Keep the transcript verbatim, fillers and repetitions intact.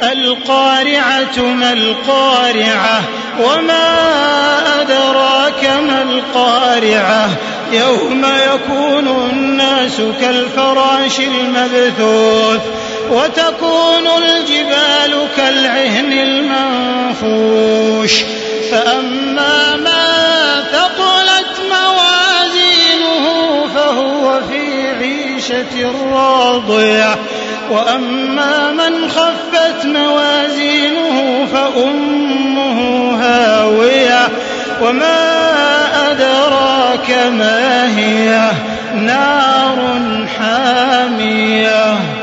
القارعة ما القارعة وما أدراك ما القارعة يوم يكون الناس كالفراش المبثوث وتكون الجبال كالعهن المنفوش فأما من ثقلت موازينه فهو في عيشة راضية وأما من خفت موازينه فأمه هاوية وما أدراك ما هي نار حامية.